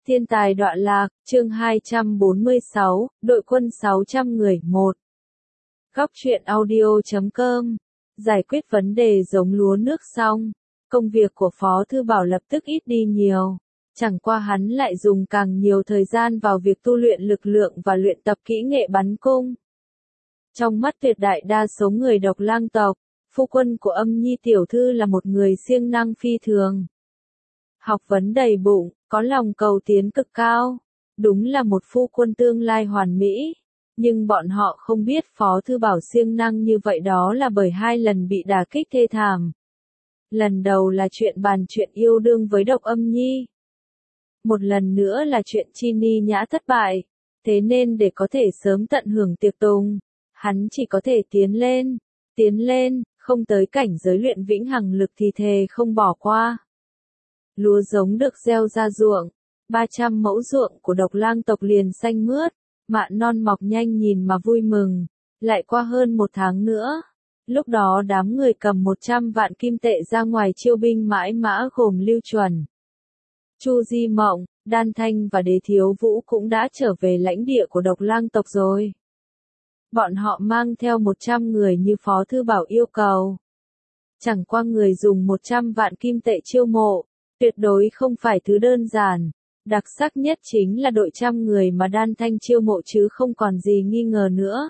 Thiên tài đọa lạc, chương 246, đội quân 600 người, 1. Góc truyện audio.com. Giải quyết vấn đề giống lúa nước xong, công việc của Phó Thư Bảo lập tức ít đi nhiều. Chẳng qua hắn lại dùng càng nhiều thời gian vào việc tu luyện lực lượng và luyện tập kỹ nghệ bắn cung. Trong mắt tuyệt đại đa số người Độc Lang tộc, phu quân của Âm Nhi tiểu thư là một người siêng năng phi thường. Học vấn đầy bụng, có lòng cầu tiến cực cao, đúng là một phu quân tương lai hoàn mỹ. Nhưng bọn họ không biết Phó Thư Bảo siêng năng như vậy đó là bởi 2 lần bị đả kích thê thảm. Lần đầu là chuyện yêu đương với Độc Âm Nhi. Một lần nữa là chuyện Chi Ni Nhã thất bại. Thế nên để có thể sớm tận hưởng tiệc tùng, hắn chỉ có thể tiến lên, không tới cảnh giới luyện vĩnh hằng lực thì thề không bỏ qua. Lúa giống được gieo ra ruộng, 300 mẫu ruộng của Độc Lang tộc liền xanh mướt, mạ non mọc nhanh nhìn mà vui mừng. Lại qua hơn 1 tháng nữa, lúc đó đám người cầm 100 vạn kim tệ ra ngoài chiêu binh mãi mã gồm Lưu Chuẩn, Chu Di Mộng, Đan Thanh và Đế Thiếu Vũ cũng đã trở về lãnh địa của Độc Lang tộc rồi. Bọn họ mang theo 100 người như Phó Thư Bảo yêu cầu. Chẳng qua người dùng 100 vạn kim tệ chiêu mộ, tuyệt đối không phải thứ đơn giản. Đặc sắc nhất chính là đội 100 người mà Đan Thanh chiêu mộ chứ không còn gì nghi ngờ nữa.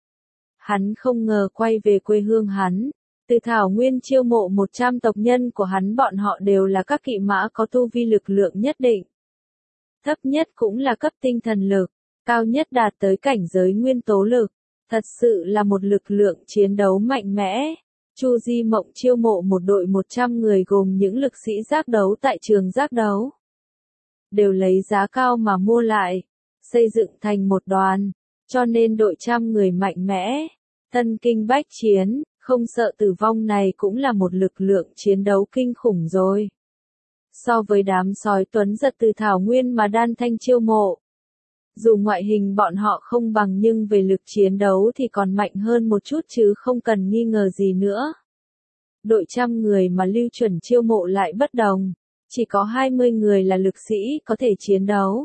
Hắn không ngờ quay về quê hương hắn, từ Thảo Nguyên chiêu mộ 100 tộc nhân của hắn, bọn họ đều là các kỵ mã có tu vi lực lượng nhất định. Thấp nhất cũng là cấp tinh thần lực, cao nhất đạt tới cảnh giới nguyên tố lực. Thật sự là một lực lượng chiến đấu mạnh mẽ. Chu Di Mộng chiêu mộ một đội 100 người gồm những lực sĩ giác đấu tại trường giác đấu. Đều lấy giá cao mà mua lại, xây dựng thành một đoàn, cho nên đội 100 người mạnh mẽ, thân kinh bách chiến, không sợ tử vong này cũng là một lực lượng chiến đấu kinh khủng rồi. So với đám sói tuấn giật từ Thảo Nguyên mà Đan Thanh chiêu mộ, dù ngoại hình bọn họ không bằng nhưng về lực chiến đấu thì còn mạnh hơn một chút chứ không cần nghi ngờ gì nữa. Đội 100 người mà Lưu Chuẩn chiêu mộ lại bất đồng, chỉ có 20 người là lực sĩ có thể chiến đấu.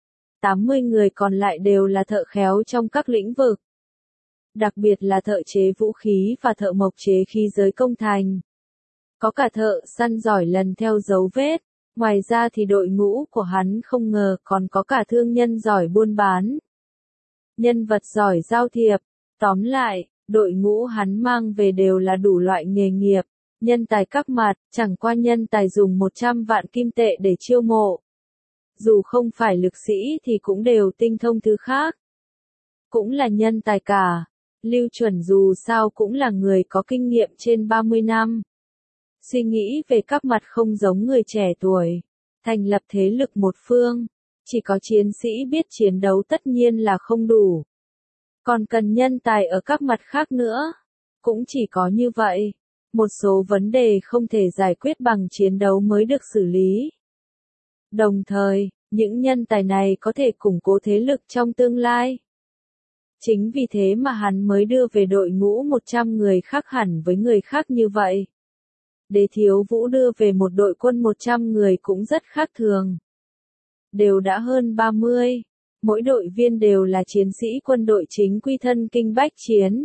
80 người còn lại đều là thợ khéo trong các lĩnh vực. Đặc biệt là thợ chế vũ khí và thợ mộc chế khí giới công thành. Có cả thợ săn giỏi lần theo dấu vết. Ngoài ra thì đội ngũ của hắn không ngờ còn có cả thương nhân giỏi buôn bán, nhân vật giỏi giao thiệp. Tóm lại, đội ngũ hắn mang về đều là đủ loại nghề nghiệp, nhân tài các mặt, chẳng qua nhân tài dùng 100 vạn kim tệ để chiêu mộ. Dù không phải lực sĩ thì cũng đều tinh thông thứ khác. Cũng là nhân tài cả. Lưu Chuẩn dù sao cũng là người có kinh nghiệm trên 30 năm. Suy nghĩ về các mặt không giống người trẻ tuổi. Thành lập thế lực một phương, chỉ có chiến sĩ biết chiến đấu tất nhiên là không đủ. Còn cần nhân tài ở các mặt khác nữa. Cũng chỉ có như vậy, một số vấn đề không thể giải quyết bằng chiến đấu mới được xử lý. Đồng thời, những nhân tài này có thể củng cố thế lực trong tương lai. Chính vì thế mà hắn mới đưa về đội ngũ 100 người khác hẳn với người khác như vậy. Đế Thiếu Vũ đưa về một đội quân 100 người cũng rất khác thường. Đều đã hơn 30, mỗi đội viên đều là chiến sĩ quân đội chính quy thân kinh bách chiến.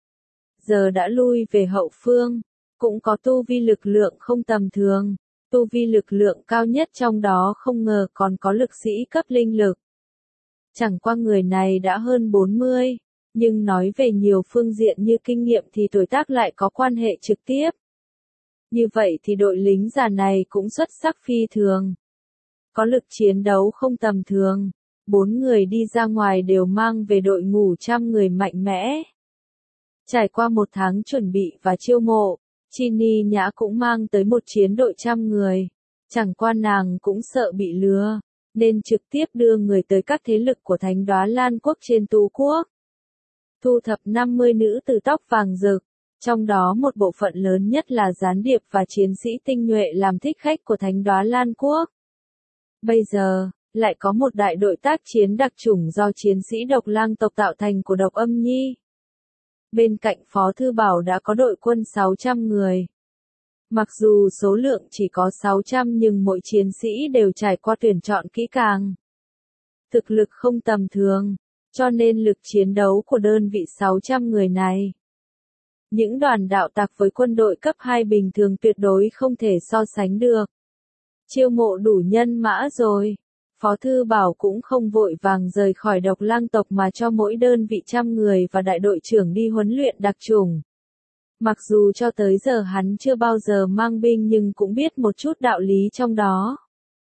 Giờ đã lui về hậu phương, cũng có tu vi lực lượng không tầm thường, tu vi lực lượng cao nhất trong đó không ngờ còn có lực sĩ cấp linh lực. Chẳng qua người này đã hơn 40, nhưng nói về nhiều phương diện như kinh nghiệm thì tuổi tác lại có quan hệ trực tiếp. Như vậy thì đội lính già này cũng xuất sắc phi thường. Có lực chiến đấu không tầm thường. 4 người đi ra ngoài đều mang về đội ngũ 100 người mạnh mẽ. Trải qua 1 tháng chuẩn bị và chiêu mộ, Chi Ni Nhã cũng mang tới một chiến đội 100 người. Chẳng qua nàng cũng sợ bị lừa, nên trực tiếp đưa người tới các thế lực của Thánh Đóa Lan Quốc trên Tú Quốc. Thu thập 50 nữ tử tóc vàng rực. Trong đó một bộ phận lớn nhất là gián điệp và chiến sĩ tinh nhuệ làm thích khách của Thánh Đóa Lan Quốc. Bây giờ, lại có một đại đội tác chiến đặc chủng do chiến sĩ Độc Lang tộc tạo thành của Độc Âm Nhi. Bên cạnh Phó Thư Bảo đã có đội quân 600 người. Mặc dù số lượng chỉ có 600 nhưng mỗi chiến sĩ đều trải qua tuyển chọn kỹ càng. Thực lực không tầm thường, cho nên lực chiến đấu của đơn vị 600 người này. Những đoàn đạo tặc với quân đội cấp 2 bình thường tuyệt đối không thể so sánh được. Chiêu mộ đủ nhân mã rồi. Phó Thư Bảo cũng không vội vàng rời khỏi Độc Lang tộc mà cho mỗi đơn vị 100 người và đại đội trưởng đi huấn luyện đặc chủng. Mặc dù cho tới giờ hắn chưa bao giờ mang binh nhưng cũng biết một chút đạo lý trong đó.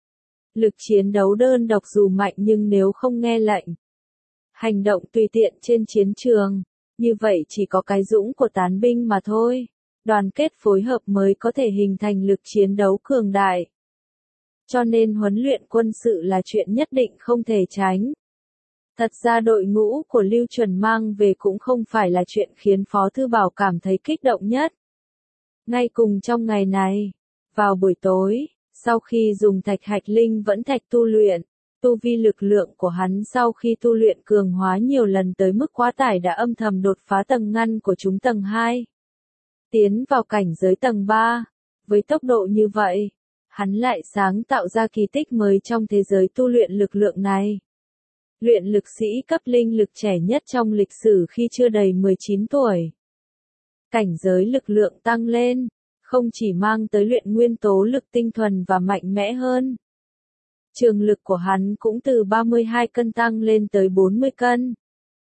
Lực chiến đấu đơn độc dù mạnh nhưng nếu không nghe lệnh, hành động tùy tiện trên chiến trường, như vậy chỉ có cái dũng của tán binh mà thôi. Đoàn kết phối hợp mới có thể hình thành lực chiến đấu cường đại. Cho nên huấn luyện quân sự là chuyện nhất định không thể tránh. Thật ra đội ngũ của Lưu Chuẩn mang về cũng không phải là chuyện khiến Phó Thư Bảo cảm thấy kích động nhất. Ngay cùng trong ngày này, vào buổi tối, sau khi dùng thạch hạch linh vẫn thạch tu luyện, tu vi lực lượng của hắn sau khi tu luyện cường hóa nhiều lần tới mức quá tải đã âm thầm đột phá tầng ngăn của chúng tầng 2. Tiến vào cảnh giới tầng 3, với tốc độ như vậy, hắn lại sáng tạo ra kỳ tích mới trong thế giới tu luyện lực lượng này. Luyện lực sĩ cấp linh lực trẻ nhất trong lịch sử khi chưa đầy 19 tuổi. Cảnh giới lực lượng tăng lên, không chỉ mang tới luyện nguyên tố lực tinh thuần và mạnh mẽ hơn. Trường lực của hắn cũng từ 32 cân tăng lên tới 40 cân.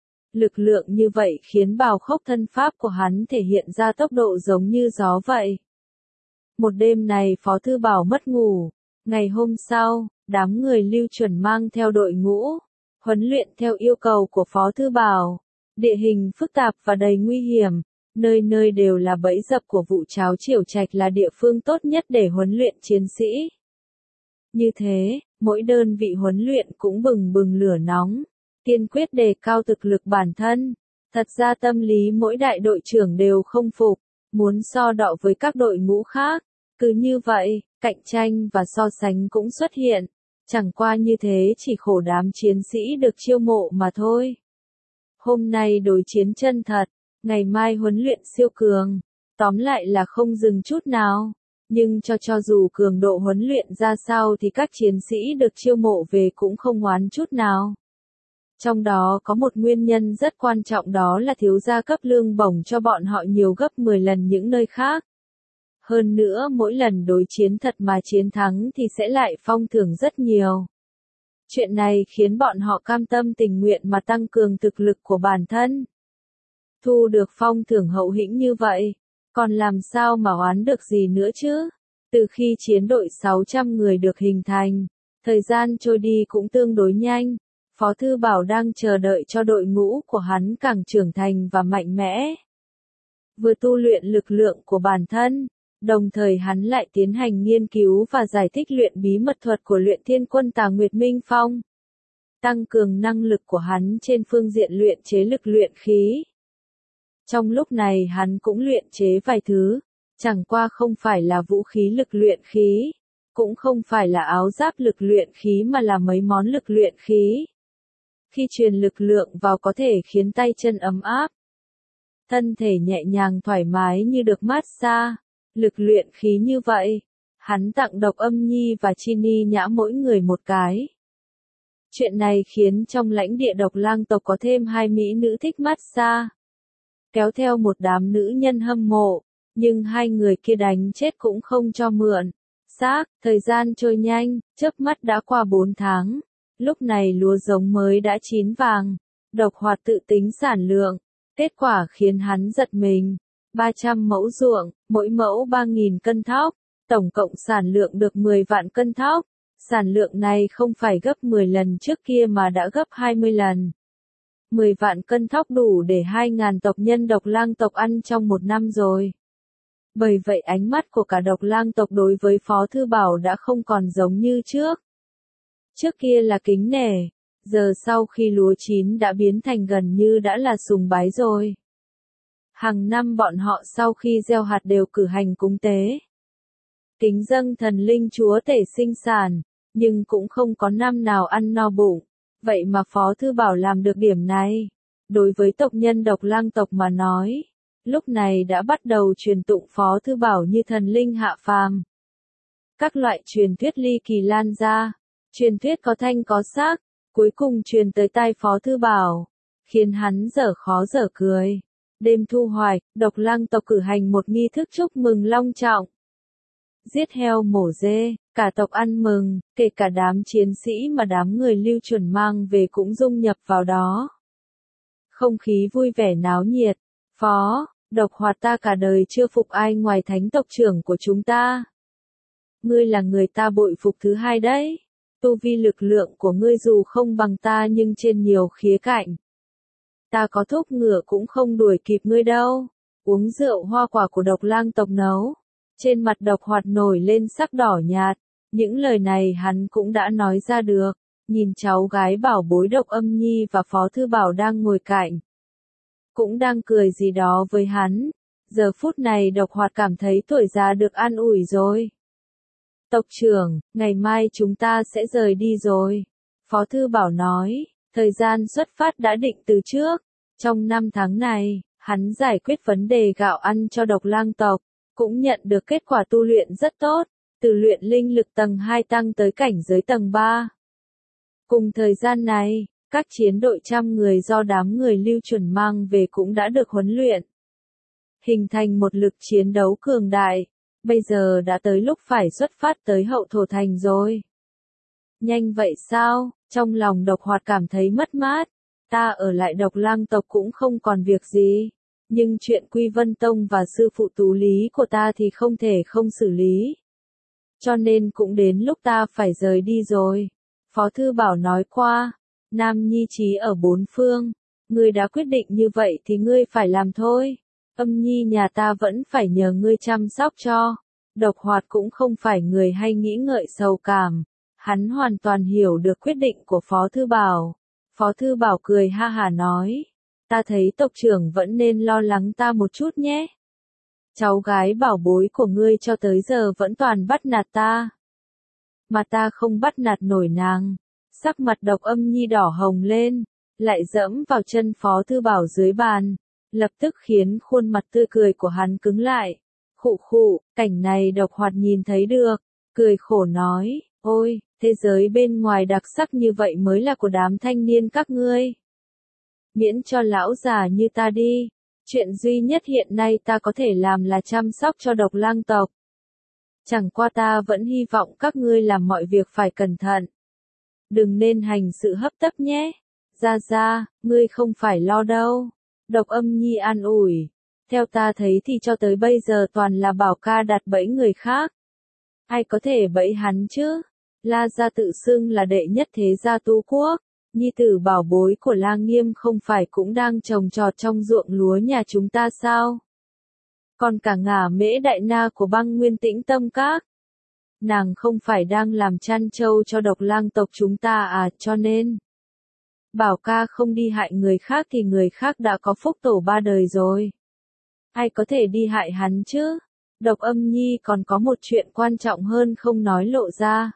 Lực lượng như vậy khiến bào khốc thân pháp của hắn thể hiện ra tốc độ giống như gió vậy. Một đêm này Phó Thư Bảo mất ngủ. Ngày hôm sau, đám người Lưu Chuẩn mang theo đội ngũ, huấn luyện theo yêu cầu của Phó Thư Bảo. Địa hình phức tạp và đầy nguy hiểm, nơi nơi đều là bẫy dập của vụ Cháo Chiểu Trạch là địa phương tốt nhất để huấn luyện chiến sĩ. Như thế, mỗi đơn vị huấn luyện cũng bừng bừng lửa nóng, kiên quyết đề cao thực lực bản thân. Thật ra tâm lý mỗi đại đội trưởng đều không phục, muốn so đọ với các đội ngũ khác. Cứ như vậy, cạnh tranh và so sánh cũng xuất hiện. Chẳng qua như thế chỉ khổ đám chiến sĩ được chiêu mộ mà thôi. Hôm nay đối chiến chân thật, ngày mai huấn luyện siêu cường. Tóm lại là không dừng chút nào. Nhưng cho dù cường độ huấn luyện ra sao thì các chiến sĩ được chiêu mộ về cũng không oán chút nào. Trong đó có một nguyên nhân rất quan trọng, đó là thiếu gia cấp lương bổng cho bọn họ nhiều gấp 10 lần những nơi khác. Hơn nữa mỗi lần đối chiến thật mà chiến thắng thì sẽ lại phong thưởng rất nhiều. Chuyện này khiến bọn họ cam tâm tình nguyện mà tăng cường thực lực của bản thân. Thu được phong thưởng hậu hĩnh như vậy, còn làm sao mà oán được gì nữa chứ? Từ khi chiến đội 600 người được hình thành, thời gian trôi đi cũng tương đối nhanh. Phó Thư Bảo đang chờ đợi cho đội ngũ của hắn càng trưởng thành và mạnh mẽ. Vừa tu luyện lực lượng của bản thân, đồng thời hắn lại tiến hành nghiên cứu và giải thích luyện bí mật thuật của luyện thiên quân Tà Nguyệt Minh Phong. Tăng cường năng lực của hắn trên phương diện luyện chế lực luyện khí. Trong lúc này hắn cũng luyện chế vài thứ, chẳng qua không phải là vũ khí lực luyện khí, cũng không phải là áo giáp lực luyện khí mà là mấy món lực luyện khí. Khi truyền lực lượng vào có thể khiến tay chân ấm áp, thân thể nhẹ nhàng thoải mái như được mát xa. Lực luyện khí như vậy, hắn tặng Độc Âm Nhi và Chi Ni Nhã mỗi người một cái. Chuyện này khiến trong lãnh địa Độc Lang tộc có thêm 2 mỹ nữ thích mát xa, kéo theo một đám nữ nhân hâm mộ, nhưng hai người kia đánh chết cũng không cho mượn. Xác, thời gian trôi nhanh, chớp mắt đã qua 4 tháng. Lúc này lúa giống mới đã chín vàng, Độc Hoạt tự tính sản lượng, kết quả khiến hắn giật mình. 300 mẫu ruộng, mỗi mẫu 3.000 cân thóc, tổng cộng sản lượng được 10 vạn cân thóc. Sản lượng này không phải gấp 10 lần trước kia mà đã gấp 20 lần. 10 vạn cân thóc đủ để 2.000 tộc nhân Độc Lang tộc ăn trong một năm rồi. Bởi vậy ánh mắt của cả Độc Lang tộc đối với Phó Thư Bảo đã không còn giống như trước. Trước kia là kính nể, giờ sau khi lúa chín đã biến thành gần như đã là sùng bái rồi. Hàng năm bọn họ sau khi gieo hạt đều cử hành cúng tế, kính dâng thần linh chúa tể sinh sản, nhưng cũng không có năm nào ăn no bụng. Vậy mà Phó Thư Bảo làm được điểm này. Đối với tộc nhân Độc Lang tộc mà nói, lúc này đã bắt đầu truyền tụng Phó Thư Bảo như thần linh hạ phàm. Các loại truyền thuyết ly kỳ lan ra, truyền thuyết có thanh có xác, cuối cùng truyền tới tai Phó Thư Bảo, khiến hắn dở khó dở cười. Đêm thu hoạch, Độc Lang tộc cử hành một nghi thức chúc mừng long trọng. Giết heo mổ dê, cả tộc ăn mừng, kể cả đám chiến sĩ mà đám người Lưu Chuẩn mang về cũng dung nhập vào đó. Không khí vui vẻ náo nhiệt. Phó, Độc Hoạt ta cả đời chưa phục ai ngoài thánh tộc trưởng của chúng ta. Ngươi là người ta bội phục thứ hai đấy. Tu vi lực lượng của ngươi dù không bằng ta nhưng trên nhiều khía cạnh. Ta có thúc ngựa cũng không đuổi kịp ngươi đâu. Uống rượu hoa quả của Độc Lang tộc nấu. Trên mặt Độc Hoạt nổi lên sắc đỏ nhạt. Những lời này hắn cũng đã nói ra được. Nhìn cháu gái bảo bối Độc Âm Nhi và Phó Thư Bảo đang ngồi cạnh. Cũng đang cười gì đó với hắn. Giờ phút này Độc Hoạt cảm thấy tuổi già được an ủi rồi. Tộc trưởng, ngày mai chúng ta sẽ rời đi rồi. Phó Thư Bảo nói, thời gian xuất phát đã định từ trước. Trong 5 tháng này, hắn giải quyết vấn đề gạo ăn cho Độc Lang tộc, cũng nhận được kết quả tu luyện rất tốt, từ luyện linh lực tầng 2 tăng tới cảnh giới tầng 3. Cùng thời gian này, các chiến đội trăm người do đám người Lưu Chuẩn mang về cũng đã được huấn luyện, hình thành một lực chiến đấu cường đại. Bây giờ đã tới lúc phải xuất phát tới Hậu Thổ Thành rồi. Nhanh vậy sao? Trong lòng Độc Hoạt cảm thấy mất mát. Ta ở lại Độc Lang tộc cũng không còn việc gì. Nhưng chuyện Quy Vân Tông và sư phụ Tú Lý của ta thì không thể không xử lý. Cho nên cũng đến lúc ta phải rời đi rồi. Phó Thư Bảo nói qua, Nam Nhi trí ở bốn phương. Ngươi đã quyết định như vậy thì ngươi phải làm thôi. Âm Nhi nhà ta vẫn phải nhờ ngươi chăm sóc cho. Độc Hoạt cũng không phải người hay nghĩ ngợi sầu cảm. Hắn hoàn toàn hiểu được quyết định của Phó Thư Bảo. Phó Thư Bảo cười ha hả nói. Ta thấy tộc trưởng vẫn nên lo lắng ta một chút nhé. Cháu gái bảo bối của ngươi cho tới giờ vẫn toàn bắt nạt ta. Mà ta không bắt nạt nổi nàng. Sắc mặt Độc Âm Nhi đỏ hồng lên, lại dẫm vào chân Phó Thư Bảo dưới bàn. Lập tức khiến khuôn mặt tươi cười của hắn cứng lại. Khụ khụ, cảnh này Độc Hoạt nhìn thấy được, cười khổ nói, ôi, thế giới bên ngoài đặc sắc như vậy mới là của đám thanh niên các ngươi. Miễn cho lão già như ta đi, chuyện duy nhất hiện nay ta có thể làm là chăm sóc cho Độc Lang tộc. Chẳng qua ta vẫn hy vọng các ngươi làm mọi việc phải cẩn thận. Đừng nên hành sự hấp tấp nhé. Ra, ngươi không phải lo đâu. Độc Âm Nhi an ủi. Theo ta thấy thì cho tới bây giờ toàn là Bảo ca đặt bẫy người khác. Ai có thể bẫy hắn chứ? La gia tự xưng là đệ nhất thế gia Tu Quốc. Nhi tử bảo bối của La Nghiêm không phải cũng đang trồng trọt trong ruộng lúa nhà chúng ta sao? Còn cả Ngả Mễ Đại Na của Băng Nguyên Tĩnh Tâm Các. Nàng không phải đang làm chăn trâu cho Độc Lang tộc chúng ta à, cho nên. Bảo ca không đi hại người khác thì người khác đã có phúc tổ 3 đời rồi. Ai có thể đi hại hắn chứ? Độc Âm Nhi còn có một chuyện quan trọng hơn không nói lộ ra.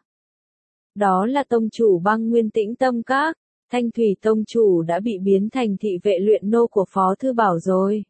Đó là tông chủ Băng Nguyên Tĩnh Tâm Các, Thanh Thủy tông chủ đã bị biến thành thị vệ luyện nô của Phó Thư Bảo rồi.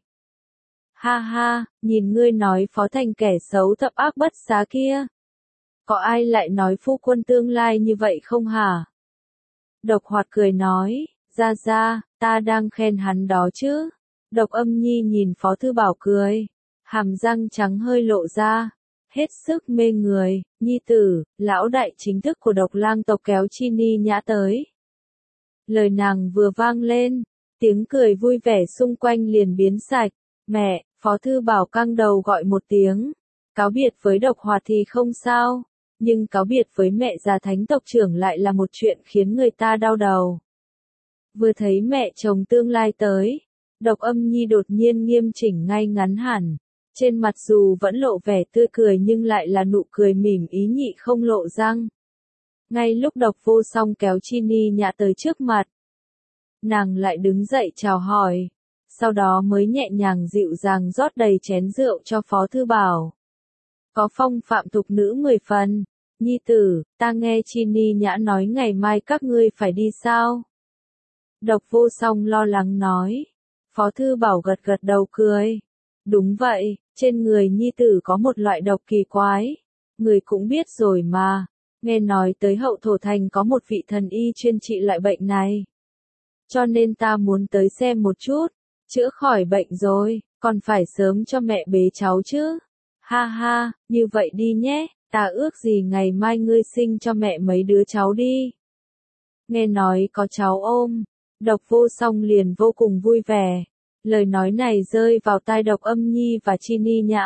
Ha ha, nhìn ngươi nói Phó Thành kẻ xấu thập ác bất xá kia. Có ai lại nói phu quân tương lai như vậy không hả? Độc Hoạt cười nói, ra, ta đang khen hắn đó chứ. Độc Âm Nhi nhìn Phó Thư Bảo cười, hàm răng trắng hơi lộ ra, hết sức mê người. Nhi tử, lão đại chính thức của Độc Lang tộc kéo Chi Ni Nhã tới. Lời nàng vừa vang lên, tiếng cười vui vẻ xung quanh liền biến sạch. Mẹ, Phó Thư Bảo căng đầu gọi một tiếng. Cáo biệt với Độc Hoạt thì không sao, nhưng cáo biệt với mẹ già thánh tộc trưởng lại là một chuyện khiến người ta đau đầu. Vừa thấy mẹ chồng tương lai tới, Độc Âm Nhi đột nhiên nghiêm chỉnh ngay ngắn hẳn. Trên mặt dù vẫn lộ vẻ tươi cười nhưng lại là nụ cười mỉm ý nhị không lộ răng. Ngay lúc Độc Vô Song kéo Chi Ni Nhã tới trước mặt, nàng lại đứng dậy chào hỏi, sau đó mới nhẹ nhàng dịu dàng rót đầy chén rượu cho Phó Thư Bảo. Có phong phạm thục nữ 10 phần. Nhi tử, ta nghe Chi Ni Nhã nói ngày mai các ngươi phải đi sao? Độc Vô Song lo lắng nói. Phó Thư Bảo gật đầu cười. Đúng vậy, trên người nhi tử có một loại độc kỳ quái. Người cũng biết rồi mà, nghe nói tới Hậu Thổ Thành có một vị thần y chuyên trị loại bệnh này. Cho nên ta muốn tới xem một chút, chữa khỏi bệnh rồi, còn phải sớm cho mẹ bế cháu chứ. Ha ha, như vậy đi nhé, ta ước gì ngày mai ngươi sinh cho mẹ mấy đứa cháu đi. Nghe nói có cháu ôm, Độc Vô Song liền vô cùng vui vẻ. Lời nói này rơi vào tai Độc Âm Nhi và Chi Ni Nhã.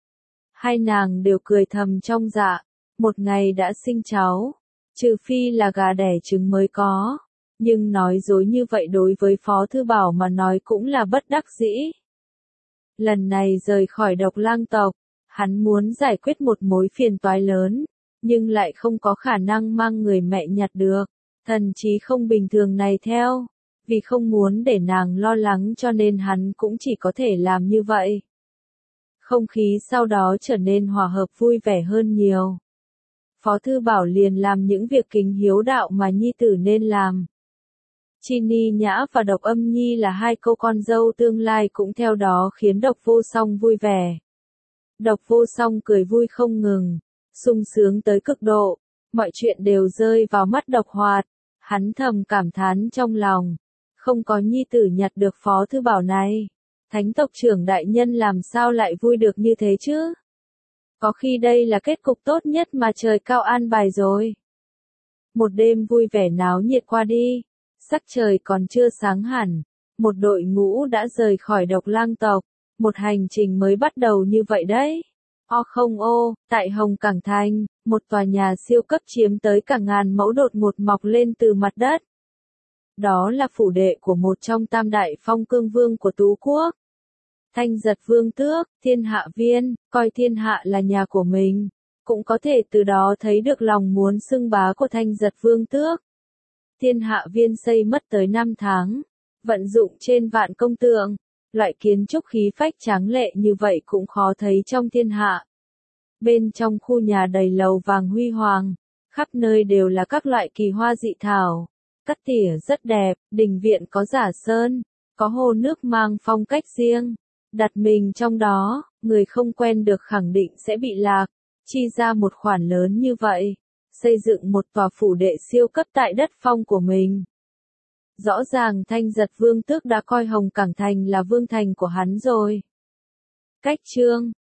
Hai nàng đều cười thầm trong dạ, một ngày đã sinh cháu, trừ phi là gà đẻ trứng mới có. Nhưng nói dối như vậy đối với Phó Thư Bảo mà nói cũng là bất đắc dĩ. Lần này rời khỏi Độc Lang tộc, hắn muốn giải quyết một mối phiền toái lớn, nhưng lại không có khả năng mang người mẹ nhặt được, thần trí không bình thường này theo. Vì không muốn để nàng lo lắng cho nên hắn cũng chỉ có thể làm như vậy. Không khí sau đó trở nên hòa hợp vui vẻ hơn nhiều. Phó Thư Bảo liền làm những việc kính hiếu đạo mà nhi tử nên làm. Chi Ni Nhã và Độc Âm Nhi là hai cô con dâu tương lai cũng theo đó khiến Độc Vô Song vui vẻ. Độc Vô Song cười vui không ngừng, sung sướng tới cực độ, mọi chuyện đều rơi vào mắt Độc Hoạt. Hắn thầm cảm thán trong lòng, không có nhi tử nhặt được Phó Thư Bảo này, Thánh tộc trưởng đại nhân làm sao lại vui được như thế chứ? Có khi đây là kết cục tốt nhất mà trời cao an bài rồi. Một đêm vui vẻ náo nhiệt qua đi, sắc trời còn chưa sáng hẳn, một đội ngũ đã rời khỏi Độc Lang tộc, một hành trình mới bắt đầu như vậy đấy. Không ô, tại Hồng Cảng Thành, một tòa nhà siêu cấp chiếm tới cả ngàn mẫu đột ngột mọc lên từ mặt đất. Đó là phủ đệ của một trong tam đại phong cương vương của Tú Quốc. Thanh Giật Vương Tước, Thiên Hạ Viên, coi thiên hạ là nhà của mình, cũng có thể từ đó thấy được lòng muốn xưng bá của Thanh Giật Vương Tước. Thiên Hạ Viên xây mất tới 5 tháng, vận dụng trên vạn công tượng, loại kiến trúc khí phách tráng lệ như vậy cũng khó thấy trong thiên hạ. Bên trong khu nhà đầy lầu vàng huy hoàng, khắp nơi đều là các loại kỳ hoa dị thảo, cắt tỉa rất đẹp, đình viện có giả sơn, có hồ nước mang phong cách riêng. Đặt mình trong đó, người không quen được khẳng định sẽ bị lạc, chi ra một khoản lớn như vậy, xây dựng một tòa phủ đệ siêu cấp tại đất phong của mình. Rõ ràng Thanh Giật Vương Tước đã coi Hồng Cảng Thành là vương thành của hắn rồi. Cách chương